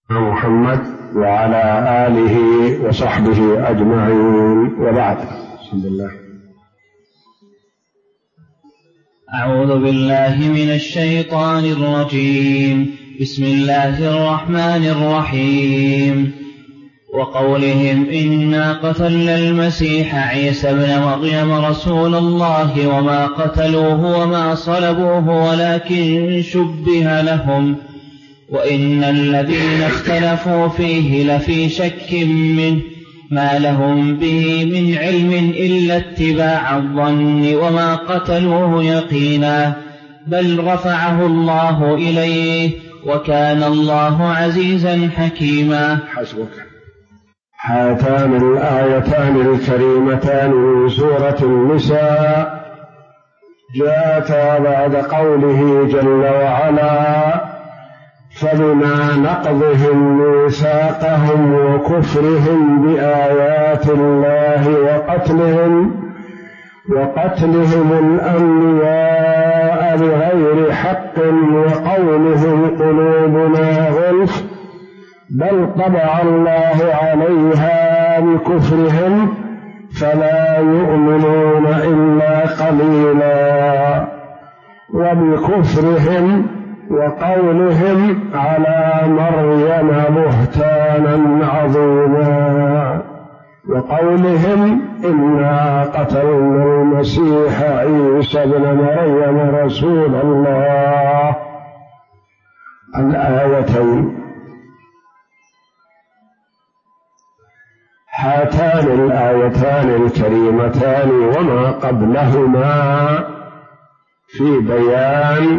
محمد وعلى آله وصحبه أجمعين، وبعد. بسم الله. أعوذ بالله من الشيطان الرجيم. بسم الله الرحمن الرحيم. وقولهم إنا قتلنا المسيح عيسى ابن مريم رسول الله وما قتلوه وما صلبوه ولكن شبه لهم وإن الذين اختلفوا فيه لفي شك منه ما لهم به من علم إلا اتباع الظن وما قتلوه يقينا بل رفعه الله إليه وكان الله عزيزا حكيما. حسبك. هاتان الآيتان الكريمتان من سورة النساء جاءتا بعد قوله جل وعلا: فبما نقضهم ميثاقهم وكفرهم بآيات الله وقتلهم الأنبياء بغير حق وقولهم قلوبنا غلف بل طبع الله عليها بكفرهم فلا يؤمنون إلا قليلا وبكفرهم وقولهم على مريم بهتانا عظيما وقولهم إنا قتلنا المسيح عيسى ابن مريم رسول الله. الآيتين. هاتان الآيتان الكريمتان وما قبلهما في بيان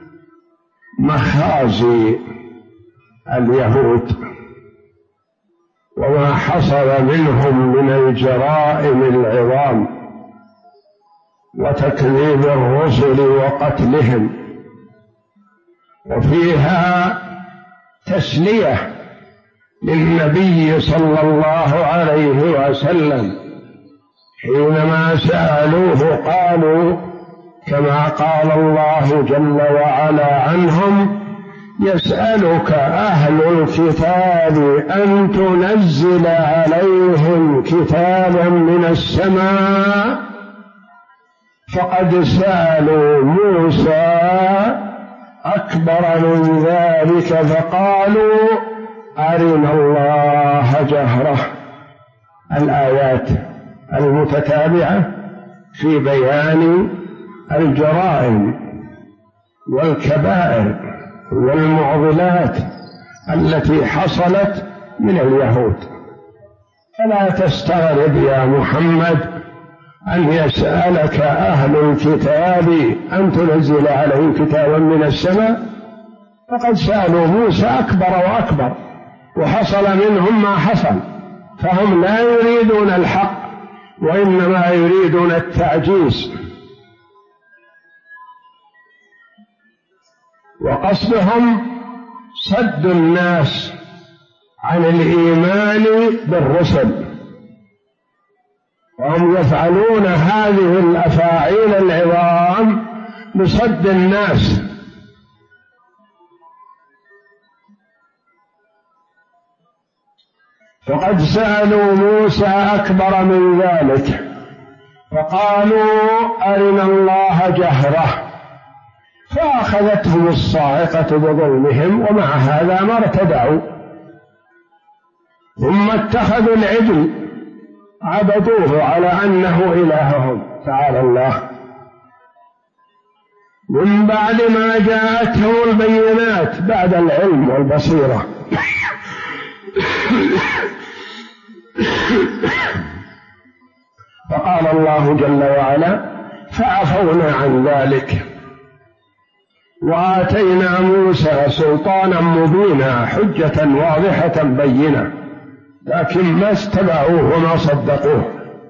مخازي اليهود وما حصل منهم من الجرائم العظام وتكذيب الرسل وقتلهم، وفيها تسلية للنبي صلى الله عليه وسلم حينما سألوه قالوا كما قال الله جل وعلا عنهم: يسألك أهل الكتاب أن تنزل عليهم كتابا من السماء فقد سألوا موسى أكبر من ذلك فقالوا أرنا الله جهرة. الآيات المتتابعة في بيان الجرائم والكبائر والمعضلات التي حصلت من اليهود. فلا تستغرب يا محمد أن يسألك أهل الكتاب أن تنزل عليهم كتابا من السماء، فقد سألوا موسى أكبر وأكبر وحصل منهم ما حصل، فهم لا يريدون الحق وإنما يريدون التعجيز، وقصدهم صد الناس عن الإيمان بالرسل، وهم يفعلون هذه الأفاعيل العظام لصد الناس. فقد سألوا موسى أكبر من ذلك فقالوا أرنا الله جهرة فأخذتهم الصاعقة بظلمهم ومع هذا ما ارتدعوا، ثم اتخذوا العجل عبدوه على أنه إلههم تعالى الله من بعد ما جاءتهم البينات بعد العلم والبصيرة. فقال الله جل وعلا: فعفونا عن ذلك وآتينا موسى سلطانا مبينا حجة واضحة بينة، لكن ما استبعوه وما صدقوه.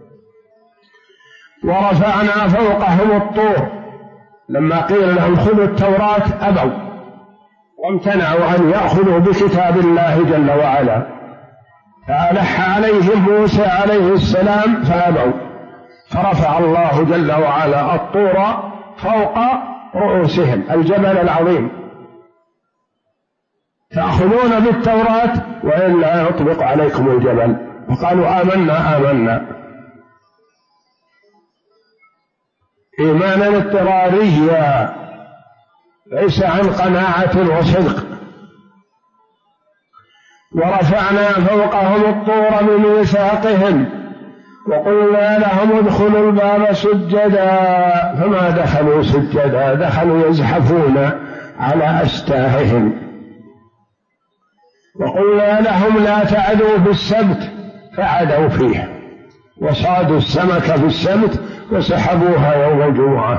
ورفعنا فوقهم الطور، لما قيل لهم خذوا التوراة أبوا وامتنعوا أن يأخذوا بكتاب الله جل وعلا، فألح عليهم موسى عليه السلام فأبوا، فرفع الله جل وعلا الطور فوق رؤوسهم، الجبل العظيم تأخذون بالتوراة وإلا يطبق عليكم الجبل. فقالوا آمنا إيمانا اضطراريا ليس عن قناعة وصدق. ورفعنا فوقهم الطور بميثاقهم وقلنا لهم ادخلوا الباب سجدا فما دخلوا سجدا، دخلوا يزحفون على أستاههم. وقلنا لهم لا تعدوا في السبت فعدوا فيه، وصادوا السمك في السبت وسحبوها يوم الجمعة.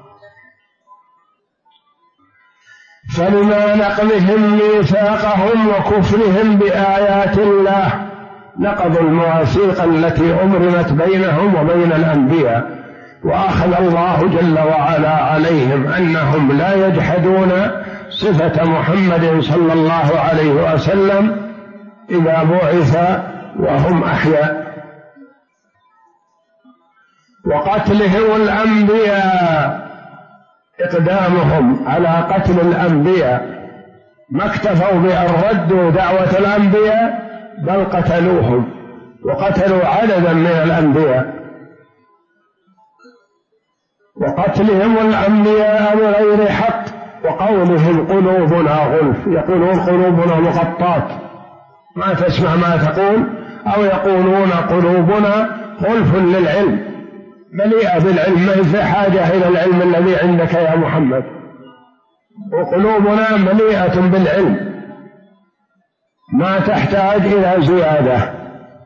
فلما نقضهم ميثاقهم وكفرهم بآيات الله نقضوا المواثيق التي أمرمت بينهم وبين الأنبياء، وأخذ الله جل وعلا عليهم أنهم لا يجحدون صفة محمد صلى الله عليه وسلم إذا بعث وهم أحياء. وقتلهم الأنبياء، إقدامهم على قتل الأنبياء، ما اكتفوا بأن ردوا دعوة الأنبياء بل قتلوهم وقتلوا عددا من الأنبياء. وقتلهم الأنبياء بغير حق، وقولهم قلوبنا غلف، يقولون قلوبنا مغطاة ما تسمع ما تقول، أو يقولون قلوبنا غلف للعلم، مليئة بالعلم، ما في حاجة إلى العلم الذي عندك يا محمد، وقلوبنا مليئة بالعلم ما تحتاج إلى زيادة.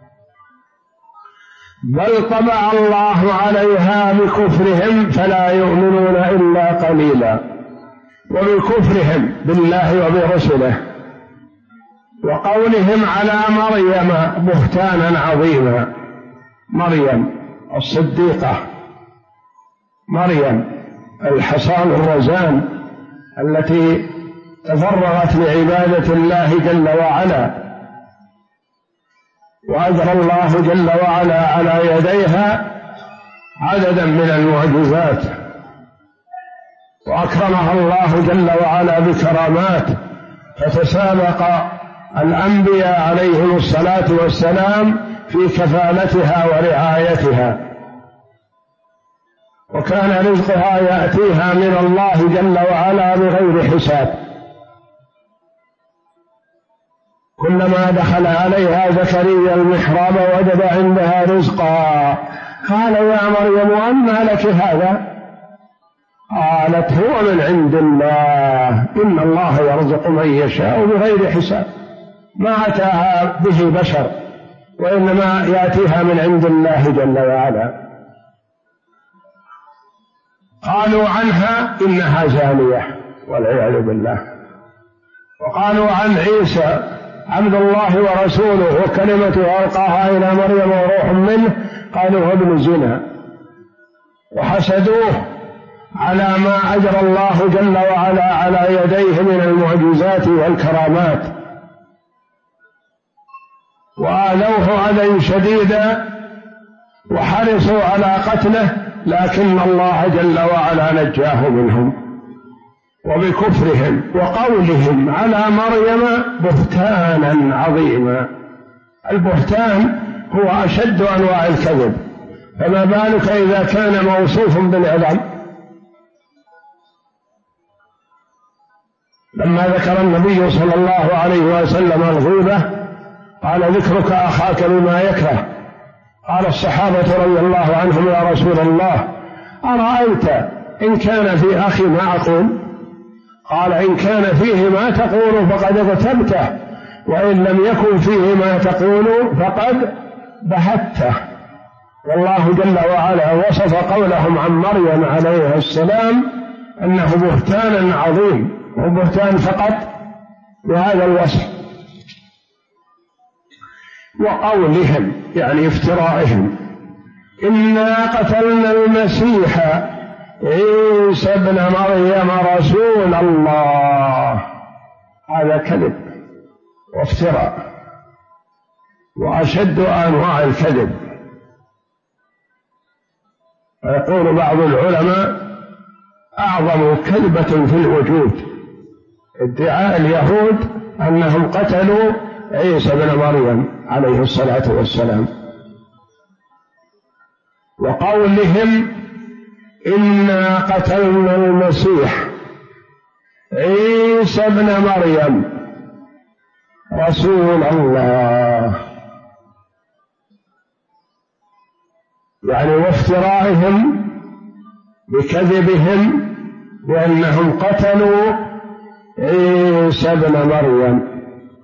بل طبع الله عليها بكفرهم فلا يؤمنون إلا قليلا. وبكفرهم بالله وبرسله وقولهم على مريم بهتانا عظيما. مريم الصديقة، مريم الحصان الرزان التي تفرغت لعبادة الله جل وعلا، وأجرى الله جل وعلا على يديها عددا من المعجزات، وأكرمها الله جل وعلا بكرامات، فتسابق الأنبياء عليهم الصلاة والسلام في كفالتها ورعايتها، وكان رزقها يأتيها من الله جل وعلا بغير حساب. كلما دخل عليها زكريا المحراب وجد عندها رزقا قال يا مريم أنى لك هذا؟ قالت هو من عند الله إن الله يرزق من يشاء بغير حساب، ما أتاها به بشر وإنما يأتيها من عند الله جل وعلا. قالوا عنها إنها زانية والعياذ بالله. وقالوا عن عيسى عبد الله ورسوله وكلمته ألقاها إلى مريم وروح منه قالوا هو ابن زنا، وحسدوه على ما أجرى الله جل وعلا على يديه من المعجزات والكرامات، وآذوه أذى شديدا وحرصوا على قتله، لكن الله جل وعلا نجاه منهم. وبكفرهم وقولهم على مريم بهتانا عظيما. البهتان هو أشد أنواع الكذب، فما بالك إذا كان موصوف بالعظم. لما ذكر النبي صلى الله عليه وسلم الغيبة قال ذكرك أخاك بما يكره. قال الصحابة رضي الله عنهم يا رسول الله أرأيت إن كان في أخي ما أقول؟ قال إن كان فيه ما تقول فقد اغتبته، وإن لم يكن فيه ما تقول فقد بهته. والله جل وعلا وصف قولهم عن مريم عليه السلام أنه بهتان عظيم، وبهتان فقط بهذا الوصف. وقولهم يعني افترائهم إنا قتلنا المسيح عيسى ابن مريم رسول الله، هذا كذب وافتراء وأشد أنواع الكذب. ويقول بعض العلماء أعظم كذبة في الوجود ادعاء اليهود أنهم قتلوا عيسى بن مريم عليه الصلاة والسلام، وقولهم إنا قتلنا المسيح عيسى بن مريم رسول الله، يعني وافترائهم بكذبهم بأنهم قتلوا عيسى بن مريم.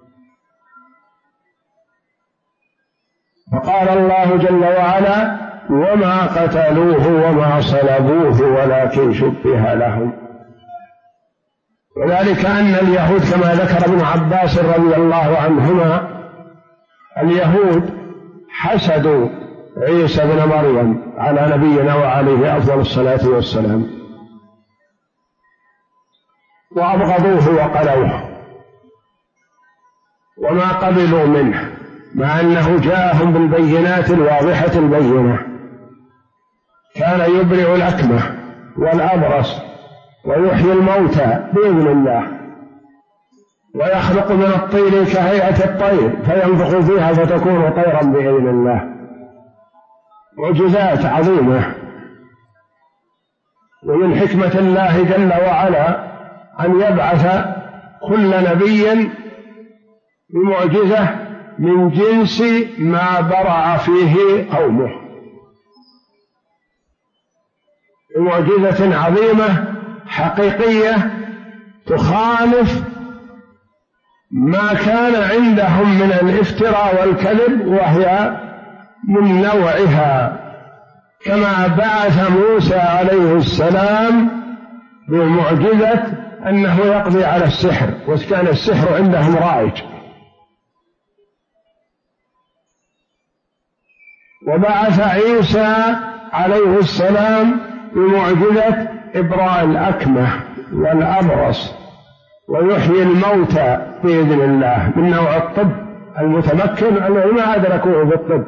فقال الله جل وعلا وما قتلوه وما صلبوه ولكن شبه لهم. وذلك أن اليهود كما ذكر ابن عباس رضي الله عنهما اليهود حسدوا عيسى بن مريم على نبينا وعليه أفضل الصلاة والسلام، وأبغضوه وقلوه وما قبلوا منه، مع أنه جاءهم بالبينات الواضحة البينة. كان يبرئ الأكمه والأبرص ويحيي الموتى بإذن الله، ويخلق من الطين كهيئة الطير فينفخ فيها فتكون طيرا بإذن الله. معجزات عظيمة. ومن حكمة الله جل وعلا أن يبعث كل نبي بمعجزة من جنس ما برع فيه قومه، بمعجزة عظيمة حقيقية تخالف ما كان عندهم من الافتراء والكذب، وهي من نوعها، كما بعث موسى عليه السلام بمعجزة أنه يقضي على السحر، وكان السحر عندهم رائج. وبعث عيسى عليه السلام بمعجزة إبراء الأكمه والأبرص ويحيي الموتى بإذن الله، من نوع الطب المتمكن الذي ما أدركوه بالطب.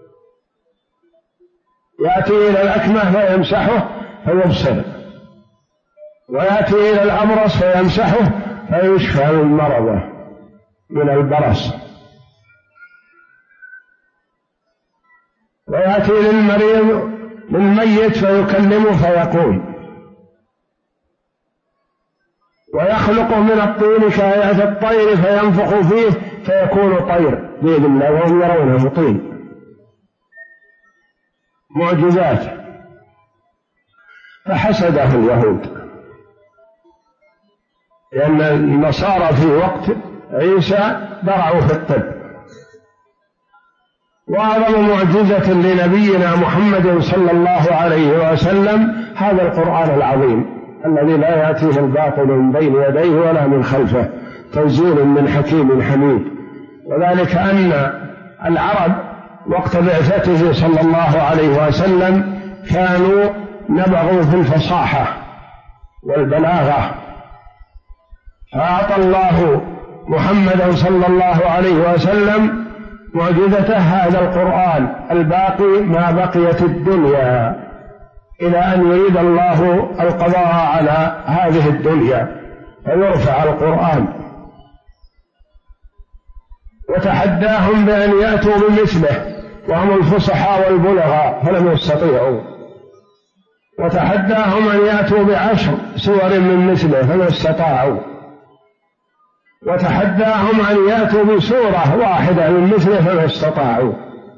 يأتي إلى الأكمه فيمسحه فيبصر، ويأتي إلى الأبرص فيمسحه فيشفى من مرضه من البرص، ويأتي للمريض للميت فيكلمه فيقوم، ويخلق من الطين كهيئة الطير فينفخ فيه فيكون طير بإذن الله وهم يرونه طين. معجزات. فحسده اليهود، لأن النصارى في وقت عيسى برعوا في الطب. وأعظم معجزة لنبينا محمد صلى الله عليه وسلم هذا القرآن العظيم الذي لا يأتيه الباطل من بين يديه ولا من خلفه، تنزيل من حكيم حميد. وذلك أن العرب وقت بعثته صلى الله عليه وسلم كانوا نبغوا في الفصاحة والبلاغة، فأعطى الله محمدا صلى الله عليه وسلم معجزته هذا القرآن الباقي ما بقيت الدنيا، إلى أن يريد الله القضاء على هذه الدنيا فيرفع القرآن. وتحداهم بأن يأتوا بمثله وهم الفصحاء والبلغاء فلم يستطيعوا، وتحداهم أن يأتوا ب10 سور من مثله فما استطاعوا، وتحداهم أن يأتوا بسورة واحدة من مثله فما استطاعوا.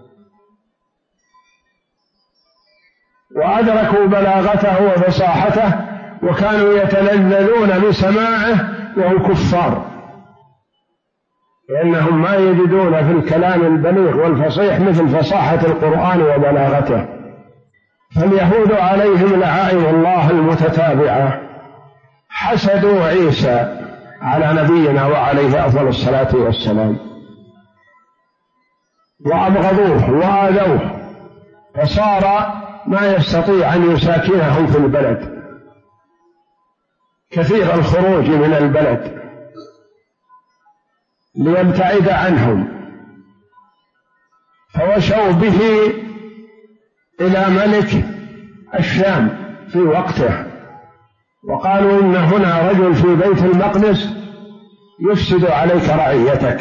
وأدركوا بلاغته وفصاحته وكانوا يتلذذون بسماعه وهم كفار، لأنهم ما يجدون في الكلام البليغ والفصيح مثل فصاحة القرآن وبلاغته. فاليهود عليهم لعائن الله المتتابعة حسدوا عيسى على نبينا وعليه أفضل الصلاة والسلام، وأبغضوه وآذوه، فصار ما يستطيع أن يساكنهم في البلد، كثير الخروج من البلد ليبتعد عنهم، فوشوا به إلى ملك الشام في وقته، وقالوا إن هنا رجل في بيت المقدس يفسد عليك رعيتك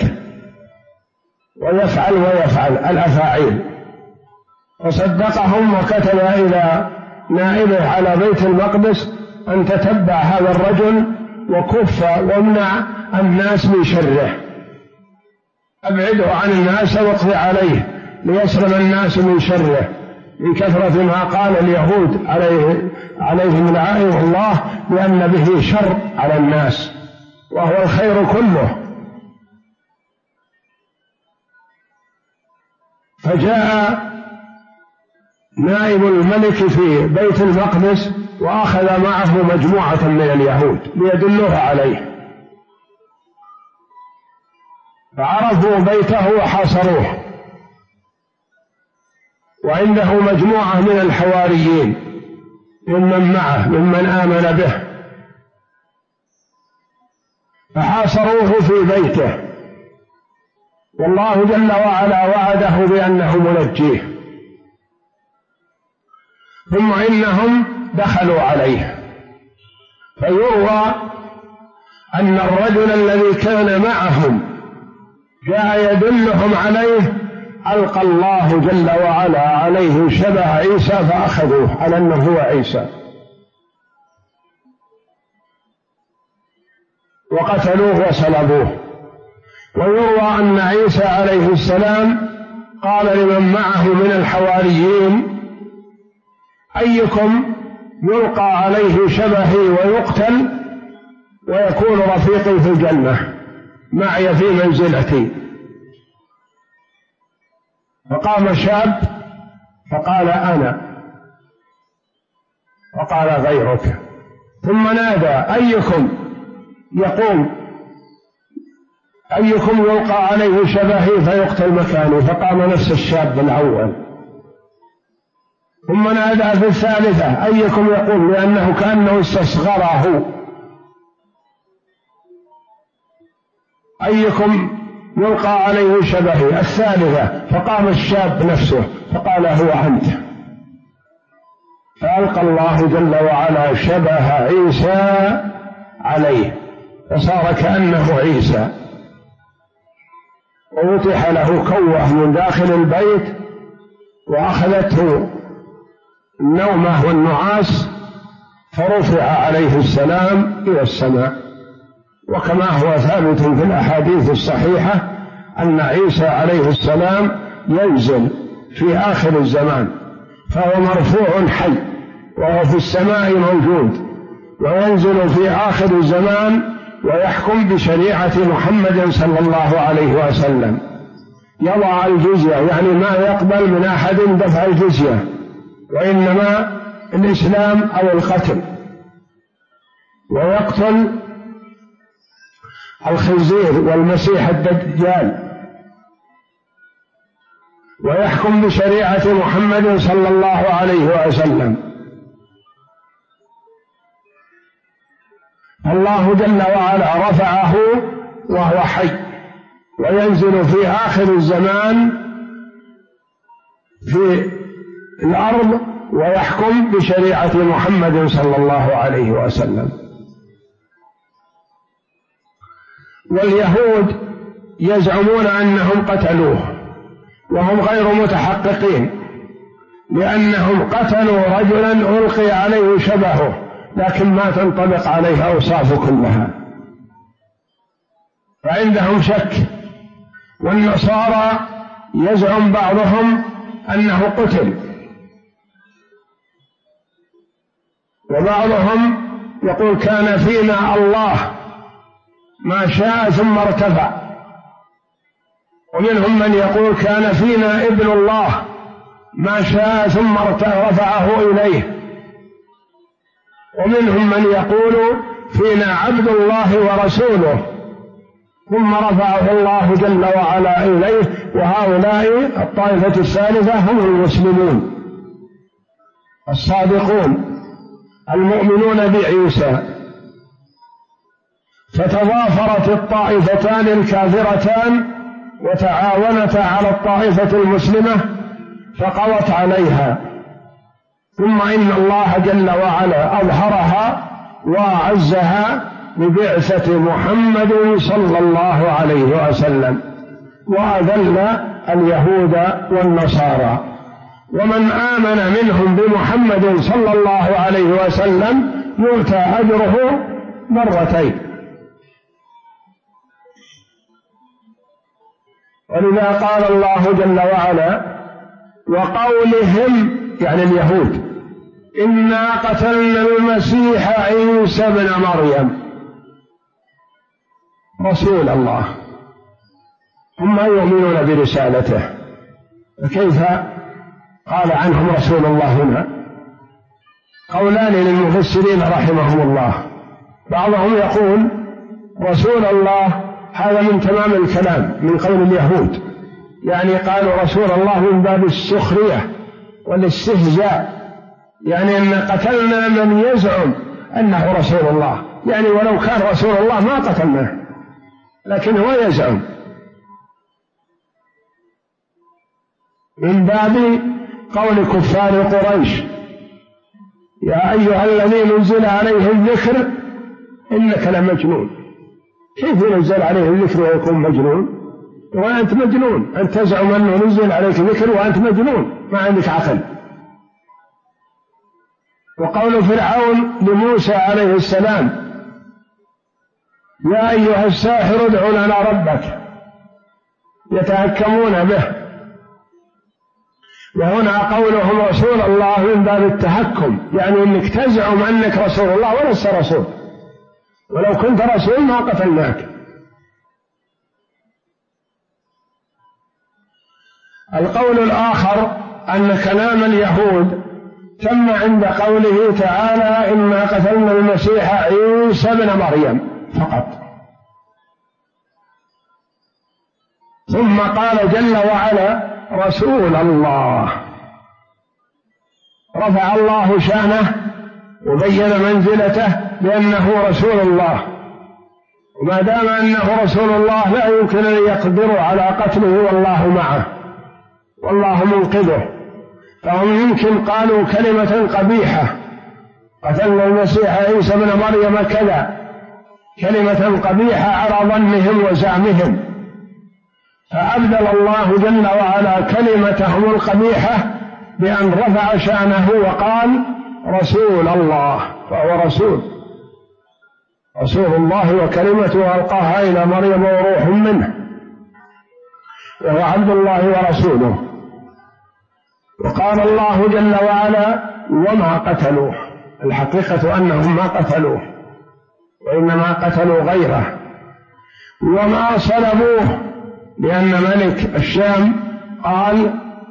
ويفعل الأفاعيل. فصدقهم وكتب إلى نائبه على بيت المقدس أن تتبع هذا الرجل وكف وامنع الناس من شره، أبعده عن الناس واقضي عليه ليسلم الناس من شره، من كثرة ما قال اليهود عليهم لعنة الله بأن به شر على الناس وهو الخير كله. فجاء نائب الملك في بيت المقدس وأخذ معه مجموعة من اليهود ليدلوه عليه، فعرفوا بيته وحاصروه، وعنده مجموعة من الحواريين ممن معه ممن آمن به، فحاصروه في بيته، والله جل وعلا وعده بأنه منجيه. ثم إنهم دخلوا عليه، فيروى أن الرجل الذي كان معهم جاء يدلهم عليه، ألقى الله جل وعلا عليه شبه عيسى فأخذوه على أنه هو عيسى وقتلوه وصلبوه. ويروى أن عيسى عليه السلام قال لمن معه من الحواريين: أيكم يلقى عليه شبهي ويقتل ويكون رفيقي في الجنة معي في منزلتي؟ فقام شاب فقال: أنا. وقال: غيرك. ثم نادى: أيكم يلقى عليه شبهي فيقتل مكاني؟ فقام نفس الشاب الأول. ثم نادى في الثالثة: أيكم يقول، لأنه كأنه استصغره: أيكم يلقى عليه شبهي؟ الثالثة. فقام الشاب نفسه فقال: هو أنت. فألقى الله جل وعلا شبه عيسى عليه فصار كأنه عيسى، وفتح له كوة من داخل البيت وأخذته النومة والنعاس، فرفع عليه السلام إلى السماء. وكما هو ثابت في الأحاديث الصحيحة أن عيسى عليه السلام ينزل في آخر الزمان، فهو مرفوع حي وهو في السماء موجود، وينزل في آخر الزمان ويحكم بشريعة محمد صلى الله عليه وسلم، يضع الجزية، يعني ما يقبل من أحد دفع الجزية، وإنما الإسلام أو القتل، ويقتل الخنزير والمسيح الدجال، ويحكم بشريعة محمد صلى الله عليه وسلم. الله جل وعلا رفعه وهو حي، وينزل في آخر الزمان في الأرض ويحكم بشريعة محمد صلى الله عليه وسلم. واليهود يزعمون أنهم قتلوه وهم غير متحققين، لأنهم قتلوا رجلا ألقي عليه شبهه لكن ما تنطبق عليه أوصافه كلها، فعندهم شك. والنصارى يزعم بعضهم أنه قتل، وبعضهم يقول كان فينا الله ما شاء ثم ارتفع، ومنهم من يقول كان فينا ابن الله ما شاء ثم رفعه إليه، ومنهم من يقول فينا عبد الله ورسوله ثم رفعه الله جل وعلا إليه. وهؤلاء الطائفة الثالثة هم المسلمون الصادقون المؤمنون بعيسى. فتضافرت الطائفتان الكافرتان وتعاونتا على الطائفة المسلمة فقضت عليها، ثم إن الله جل وعلا أظهرها وأعزها ببعثة محمد صلى الله عليه وسلم، وأذل اليهود والنصارى. ومن آمن منهم بمحمد صلى الله عليه وسلم يؤتى أجره مرتين. ولذا قال الله جل وعلا: وقولهم، يعني اليهود: إنا قتلنا المسيح عيسى ابن مريم رسول الله. هم يؤمنون برسالته، فكيف قال عنهم رسول الله هنا؟ قولان للمفسرين رحمهم الله. بعضهم يقول رسول الله هذا من تمام الكلام من قول اليهود، يعني قالوا رسول الله من باب السخرية والاستهزاء، يعني أن قتلنا من يزعم أنه رسول الله، يعني ولو كان رسول الله ما قتلناه، لكن هو يزعم. من باب قول كفار قريش: يا أيها الذي نزل عليه الذكر إنك لمجنون. كيف ينزل عليه الذكر ويكون مجنون؟ وأنت مجنون، أنت تزعم أنه نزل عليك ذكر وأنت مجنون، ما عندك عقل. وقول فرعون لموسى عليه السلام: يا أيها الساحر ادع لنا ربك، يتهكمون به. وهنا قولهم رسول الله من باب التهكم، يعني انك تزعم انك رسول الله ولست رسول، ولو كنت رسول ما قتلناك. القول الآخر أن كلام اليهود تم عند قوله تعالى: إنا قتلنا المسيح عيسى ابن مريم فقط. ثم قال جل وعلا: رسول الله. رفع الله شأنه وبين منزلته بأنه رسول الله، وما دام أنه رسول الله لا يمكن أن يقدروا على قتله والله معه والله منقذه. فهم يمكن قالوا كلمة قبيحة: قتلنا المسيح عيسى ابن مريم كذا، كلمة قبيحة على ظنهم وزعمهم، فأبدل الله جل وعلا كلمتهم القبيحة بأن رفع شأنه وقال: رسول الله. فهو رسول الله، وكلمته ألقاها إلى مريم وروح منه، وهو عبد الله ورسوله. وقال الله جل وعلا: وما قتلوه. الحقيقة أنهم ما قتلوه، وإنما قتلوا غيره. وما صلبوه، لأن ملك الشام قال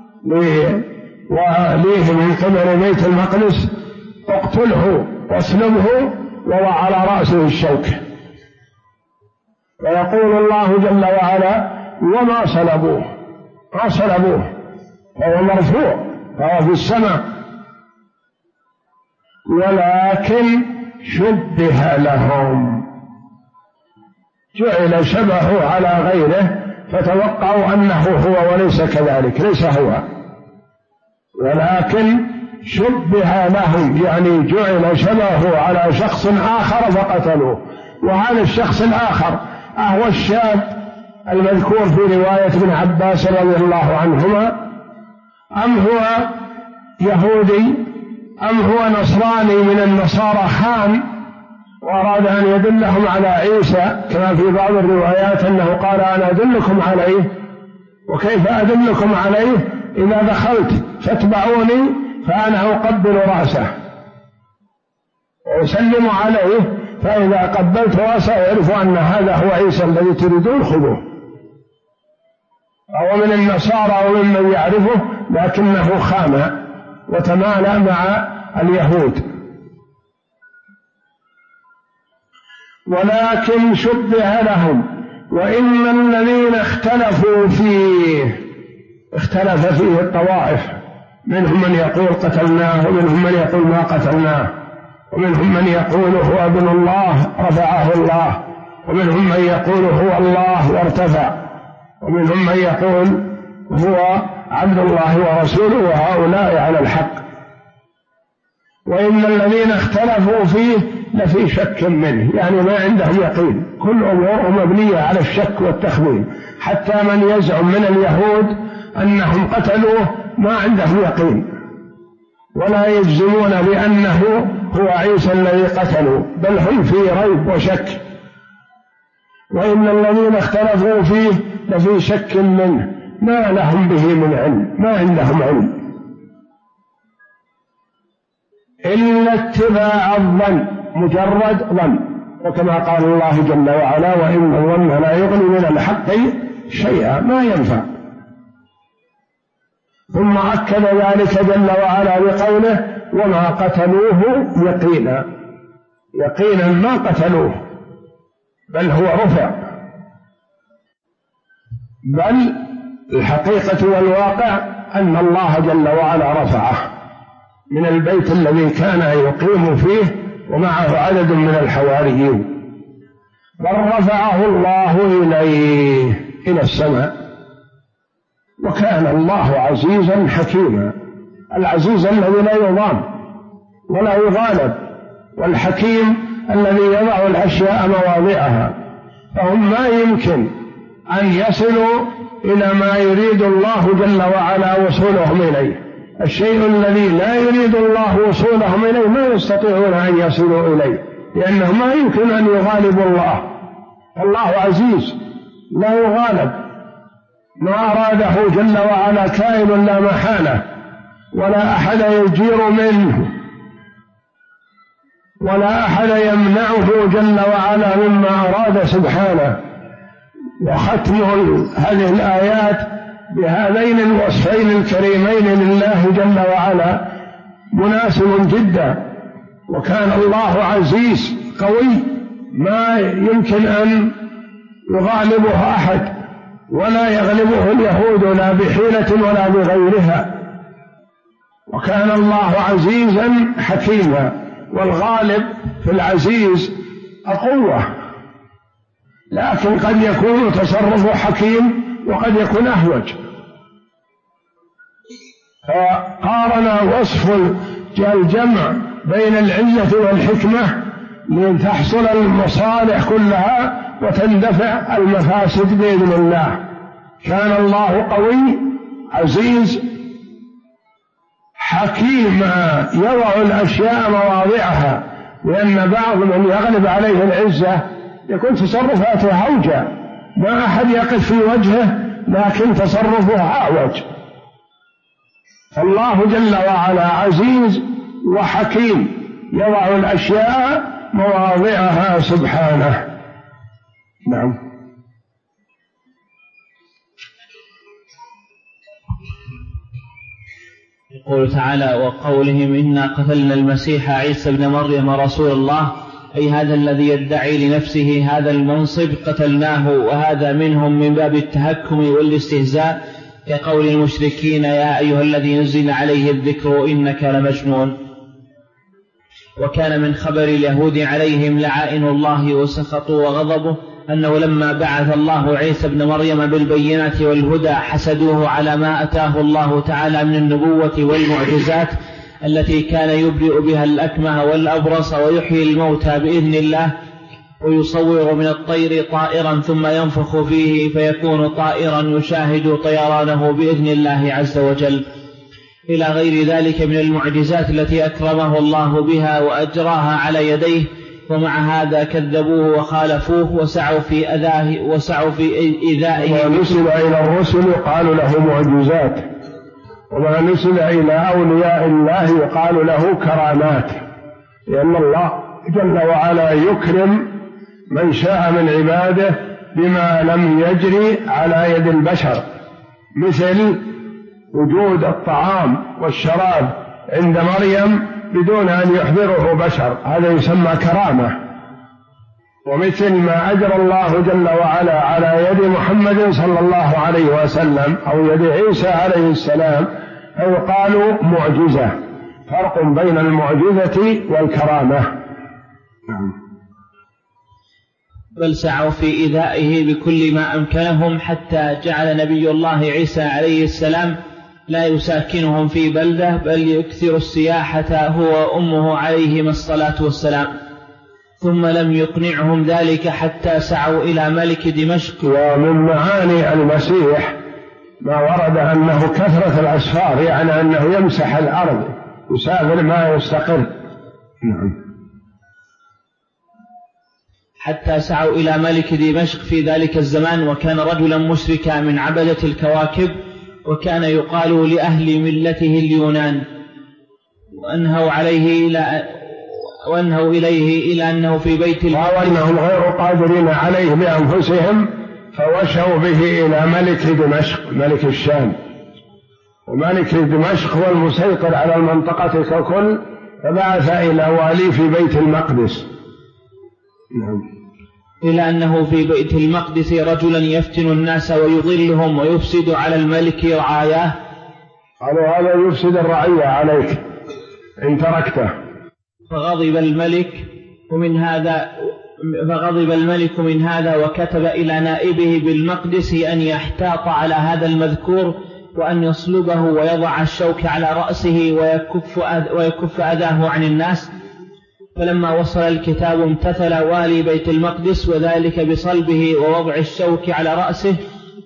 لوليه من قبل بيت المقدس: اقتله واصلبه وضع على رأسه الشوك. ويقول الله جل وعلا: وما صلبوه، ما صلبوه، فهو مرفوع، فهو في السماء، ولكن شبه لهم، جعل شبهه على غيره فتوقعوا أنه هو وليس كذلك، ليس هو، ولكن شبه لهم، يعني جعل شبهه على شخص آخر فقتلوه. وهذا الشخص الآخر أهو الشاب المذكور في رواية ابن عباس رضي الله عنهما، أم هو يهودي، أم هو نصراني من النصارى خان وأراد أن يدلهم على عيسى، كما في بعض الروايات أنه قال: أنا أدلكم عليه. وكيف أدلكم عليه؟ إذا دخلت فاتبعوني فأنا أقبل رأسه وأسلم عليه، فإذا قبلت رأسه يعرف أن هذا هو عيسى الذي تريدون، خذوه. أو من النصارى وممن يعرفه، لكنه خان وتمالى مع اليهود. ولكن شبه لهم. وإن الذين اختلفوا فيه، اختلف فيه الطوائف، منهم من يقول قتلناه، ومنهم من يقول ما قتلناه، ومنهم من يقول هو ابن الله رفعه الله، ومنهم من يقول هو الله وارتفع، ومنهم من يقول هو عبد الله ورسوله، وهؤلاء على الحق. وإن الذين اختلفوا فيه لفي شك منه، يعني ما عندهم يقين، كل أمور مبنية على الشك والتخمين. حتى من يزعم من اليهود أنهم قتلوه ما عندهم يقين ولا يجزمون بأنه هو عيسى الذي قتلوا، بل هم في ريب وشك، وإن الذين اختلفوا فيه لفي شك منه ما لهم به من علم، ما عندهم علم إلا اتباع الظن، مجرد ظن. وكما قال الله جل وعلا: وإن الظن لا يغني من الحق شيئا، ما ينفع. ثم أكد ذلك جل وعلا بقوله: وما قتلوه يقينا، يقينا ما قتلوه، بل هو رفع. بل الحقيقة والواقع أن الله جل وعلا رفعه من البيت الذي كان يقيم فيه ومعه عدد من الحواريين، بل رفعه الله إلى السماء. وكان الله عزيزا حكيما، العزيز الذي لا يضام ولا يغالب، والحكيم الذي يضع الأشياء مواضعها. فهم ما يمكن أن يصلوا إلى ما يريد الله جل وعلا وصولهم إليه. الشيء الذي لا يريد الله وصولهم إليه ما يستطيعون أن يصلوا إليه، لأنه ما يمكن أن يغالبوا الله. الله عزيز لا يغالب، ما أراده جل وعلا كائن لا محالة، ولا أحد يجير منه، ولا أحد يمنعه جل وعلا مما أراد سبحانه. وختم هذه الآيات بهذين الوصفين الكريمين لله جل وعلا مناسب جدا. وكان الله عزيز قوي ما يمكن أن يغالبه أحد، ولا يغلبه اليهود لا بحيلة ولا بغيرها. وكان الله عزيزا حكيما، والغالب في العزيز القوة، لكن قد يكون تصرفه حكيم وقد يكون أهوج. فقارن وصف الجمع بين العزة والحكمة لتحصل المصالح كلها وتندفع المفاسد بإذن الله. كان الله قوي عزيز حكيم يضع الأشياء مواضعها، لأن بعض من يغلب عليه العزة يكون تصرفاته هوجة، ما أحد يقف في وجهه لكن تصرفه أعوج. الله جل وعلا عزيز وحكيم يضع الأشياء مواضعها سبحانه. نعم. يقول تعالى: وقولهم إنا قتلنا المسيح عيسى ابن مريم رسول الله، أي هذا الذي يدعي لنفسه هذا المنصب قتلناه، وهذا منهم من باب التهكم والاستهزاء، كقول المشركين: يا أيها الذي نزل عليه الذكر إنك لمجنون. وكان من خبر اليهود عليهم لعائن الله وسخطوا وغضبه أنه لما بعث الله عيسى ابن مريم بالبينات والهدى حسدوه على ما أتاه الله تعالى من النبوة والمعجزات التي كان يبرئ بها الأكمه والأبرص ويحيي الموتى بإذن الله، ويصور من الطير طائرا ثم ينفخ فيه فيكون طائرا يشاهد طيرانه بإذن الله عز وجل، إلى غير ذلك من المعجزات التي أكرمه الله بها وأجراها على يديه. ومع هذا كذبوه وخالفوه وسعوا في إيذائه. وما نسل إلى الرسل قالوا له معجزات، وما نسل إلى أولياء الله يقال له كرامات، لأن الله جل وعلا يكرم من شاء من عباده بما لم يجري على يد البشر، مثل وجود الطعام والشراب عند مريم بدون أن يحضره بشر، هذا يسمى كرامة. ومثل ما أجرى الله جل وعلا على يد محمد صلى الله عليه وسلم أو يد عيسى عليه السلام فيقال معجزة. فرق بين المعجزة والكرامة. بل سعوا في إيذائه بكل ما أمكنهم، حتى جعل نبي الله عيسى عليه السلام لا يساكنهم في بلدة، بل يكثر السياحة هو وأمه عليهما الصلاة والسلام. ثم لم يقنعهم ذلك حتى سعوا إلى ملك دمشق. ومن معاني المسيح ما ورد أنه كثرة الأسفار، يعني أنه يمسح الأرض، يسافر ما يستقر. حتى سعوا إلى ملك دمشق في ذلك الزمان، وكان رجلا مشركا من عبدة الكواكب، وكان يقال لأهل ملته اليونان، وأنهوا إليه إلى أنه في بيت وأنهم غير قادرين عليه بأنفسهم، فوشوا به إلى ملك دمشق ملك الشام. وملك دمشق هو المسيطر على المنطقة ككل، فبعث إلى والي في بيت المقدس. إلى أنه في بيت المقدس رجلا يفتن الناس ويضلهم ويفسد على الملك رعاياه. قالوا هذا يفسد الرعية عليك إن تركته. فغضب الملك من هذا وكتب إلى نائبه بالمقدس أن يحتاط على هذا المذكور، وأن يصلبه ويضع الشوك على رأسه ويكف أذاه عن الناس. فلما وصل الكتاب امتثل والي بيت المقدس، وذلك بصلبه ووضع الشوك على رأسه،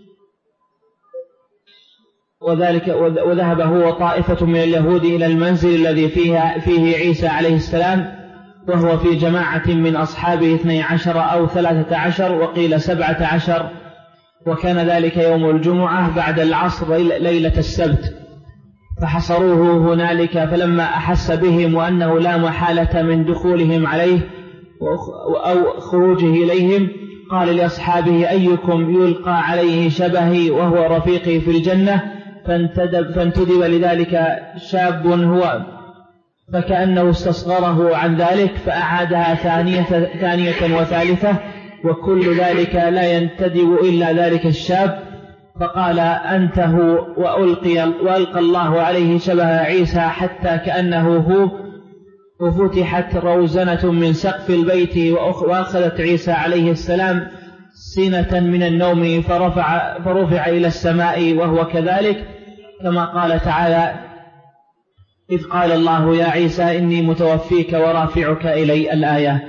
وذهب هو طائفة من اليهود إلى المنزل الذي فيه عيسى عليه السلام، وهو في جماعة من أصحابه 12 أو 13 وقيل 17، وكان ذلك يوم الجمعة بعد العصر ليلة السبت. فحصروه هنالك، فلما أحس بهم وأنه لا محالة من دخولهم عليه أو خروجه إليهم، قال لأصحابه: أيكم يلقى عليه شبهي وهو رفيقي في الجنة؟ فانتدب لذلك شاب هو، فكأنه استصغره عن ذلك، فأعادها ثانية وثالثة، وكل ذلك لا ينتدب إلا ذلك الشاب. فقال: أنت هو، وألقى الله عليه شبه عيسى حتى كأنه هو، وفتحت روزنة من سقف البيت وأخذت عيسى عليه السلام سنة من النوم فرفع إلى السماء وهو كذلك، كما قال تعالى: إذ قال الله يا عيسى إني متوفيك ورافعك إلي، الآية.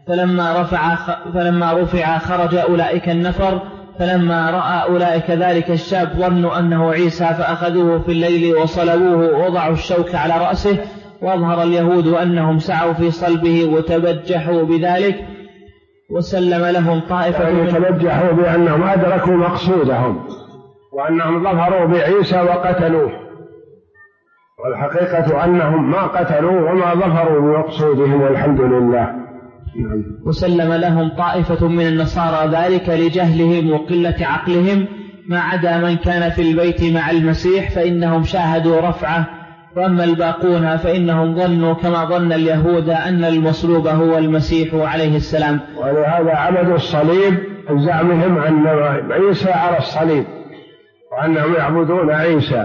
فلما رفع خرج أولئك النفر، فلما رأى أولئك ذلك الشاب ظنوا أنه عيسى، فأخذوه في الليل وصلبوه ووضعوا الشوك على رأسه. وأظهر اليهود أنهم سعوا في صلبه وتبجحوا بذلك، وسلم لهم طائفة يعني تبجحوا بأنهم أدركوا مقصودهم، وأنهم ظفروا بعيسى وقتلوه، والحقيقة أنهم ما قتلوه وما ظفروا بمقصودهم، والحمد لله. وسلم لهم طائفة من النصارى ذلك لجهلهم وقلة عقلهم، ما عدا من كان في البيت مع المسيح فإنهم شاهدوا رفعه، وأما الباقون فإنهم ظنوا كما ظن اليهود أن المصلوب هو المسيح عليه السلام. ولهذا عبدوا الصليب زعمهم أن عيسى على الصليب، وأنهم يعبدون عيسى،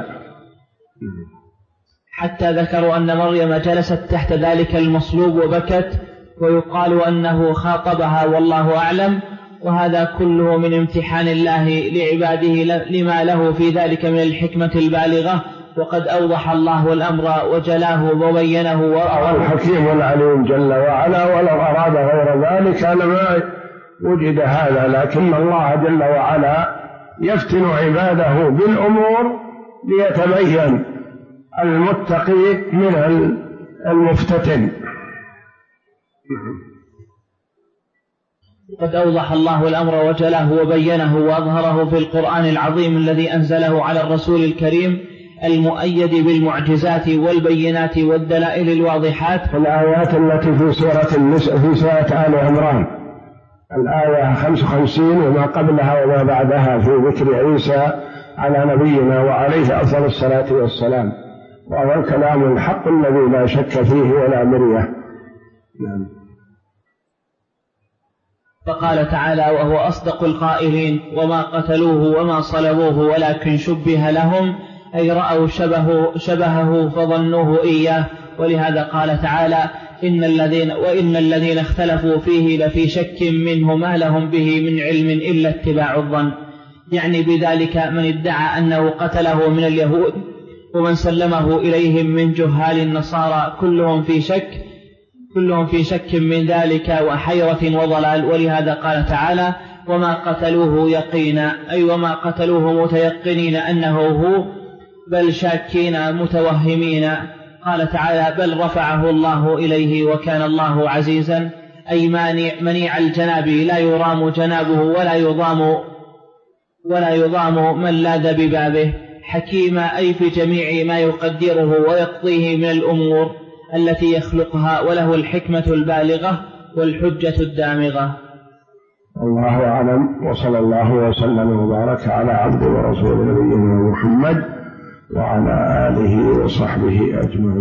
حتى ذكروا أن مريم جلست تحت ذلك المصلوب وبكت، ويقال أنه خاطبها والله أعلم. وهذا كله من امتحان الله لعباده لما له في ذلك من الحكمة البالغة، وقد أوضح الله الأمر وجلاه وبينه وهو الحكيم العليم جل وعلا. ولو أراد غير ذلك لما وجد هذا، لكن الله جل وعلا يفتن عباده بالأمور ليتبين المتقي من المفتتن. قد أوضح الله الأمر وجله وبينه وأظهره في القرآن العظيم الذي أنزله على الرسول الكريم المؤيد بالمعجزات والبينات والدلائل الواضحات. الآيات التي في سورة آل عمران، الآية 55 وما قبلها وما بعدها، في ذكر عيسى على نبينا وعليه أفضل الصلاة والسلام، وهو الكلام الحق الذي لا شك فيه ولا مرية. فقال تعالى: وهو أصدق القائلين: وما قتلوه وما صلبوه ولكن شبه لهم، أي رأوا شبهه فظنوه إياه. ولهذا قال تعالى: وإن الذين اختلفوا فيه لفي شك منه ما لهم به من علم إلا اتباع الظن. يعني بذلك من ادعى أنه قتله من اليهود ومن سلمه إليهم من جهال النصارى كلهم في شك، كلهم في شك من ذلك وحيرة وضلال. ولهذا قال تعالى وما قتلوه يقينا، أي وما قتلوه متيقنين أنه هو، بل شاكين متوهمين. قال تعالى بل رفعه الله إليه وكان الله عزيزا، أي منيع الجناب، لا يرام جنابه ولا يضام من لاذ ببابه. حكيما، أي في جميع ما يقدره ويقضيه من الأمور التي يخلقها، وله الحكمة البالغة والحجة الدامغة. الله أعلم، وصلى الله وسلم وبارك على عبد ورسول نبينا محمد وعلى آله وصحبه أجمعين.